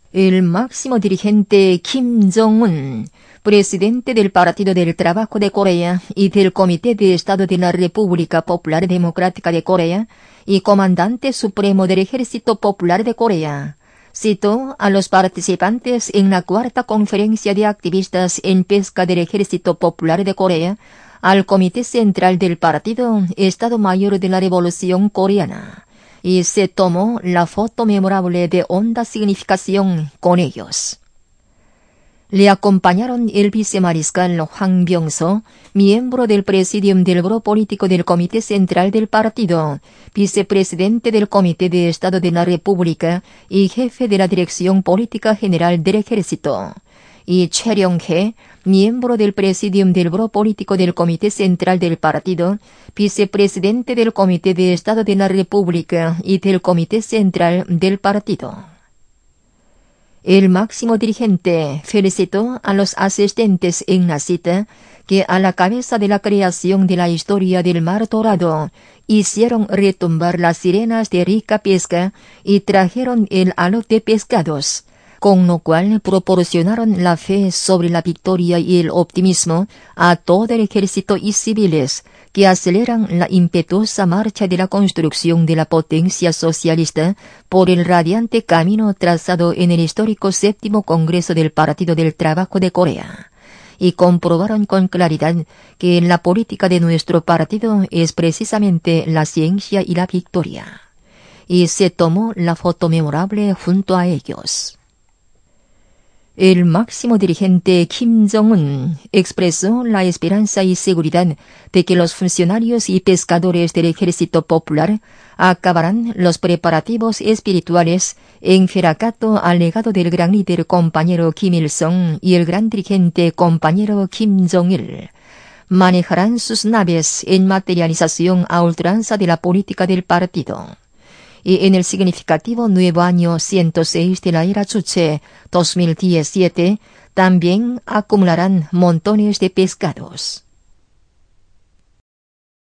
El máximo dirigente Kim Jong-un, presidente del Partido del Trabajo de Corea y del Comité de Estado de la República Popular Democrática de Corea y comandante supremo del Ejército Popular de Corea, citó a los participantes en la cuarta conferencia de activistas en pesca del Ejército Popular de Corea al Comité Central del Partido Estado Mayor de la Revolución Coreana, y se tomó la foto memorable de honda significación con ellos. Le acompañaron el vicemariscal Hwang Byung-so, miembro del Presidium del Buró Político del Comité Central del Partido, vicepresidente del Comité de Estado de la República y jefe de la Dirección Política General del Ejército, y Choi Ryong-hae, miembro del Presidium del Buró Político del Comité Central del Partido, vicepresidente del Comité de Estado de la República y del Comité Central del Partido. El máximo dirigente felicitó a los asistentes en la cita que a la cabeza de la creación de la historia del Mar Dorado hicieron retumbar las sirenas de rica pesca y trajeron el halo de pescados, con lo cual proporcionaron la fe sobre la victoria y el optimismo a todo el ejército y civiles que aceleran la impetuosa marcha de la construcción de la potencia socialista por el radiante camino trazado en el histórico 7º Congreso del Partido del Trabajo de Corea, y comprobaron con claridad que la política de nuestro partido es precisamente la ciencia y la victoria. Y se tomó la foto memorable junto a ellos. El máximo dirigente Kim Jong-un expresó la esperanza y seguridad de que los funcionarios y pescadores del Ejército Popular acabarán los preparativos espirituales en fecato al legado del gran líder compañero Kim Il-sung y el gran dirigente compañero Kim Jong-il. Manejarán sus naves en materialización a ultranza de la política del partido. Y en el significativo nuevo año 106 de la era Chuche 2017, también acumularán montones de pescados.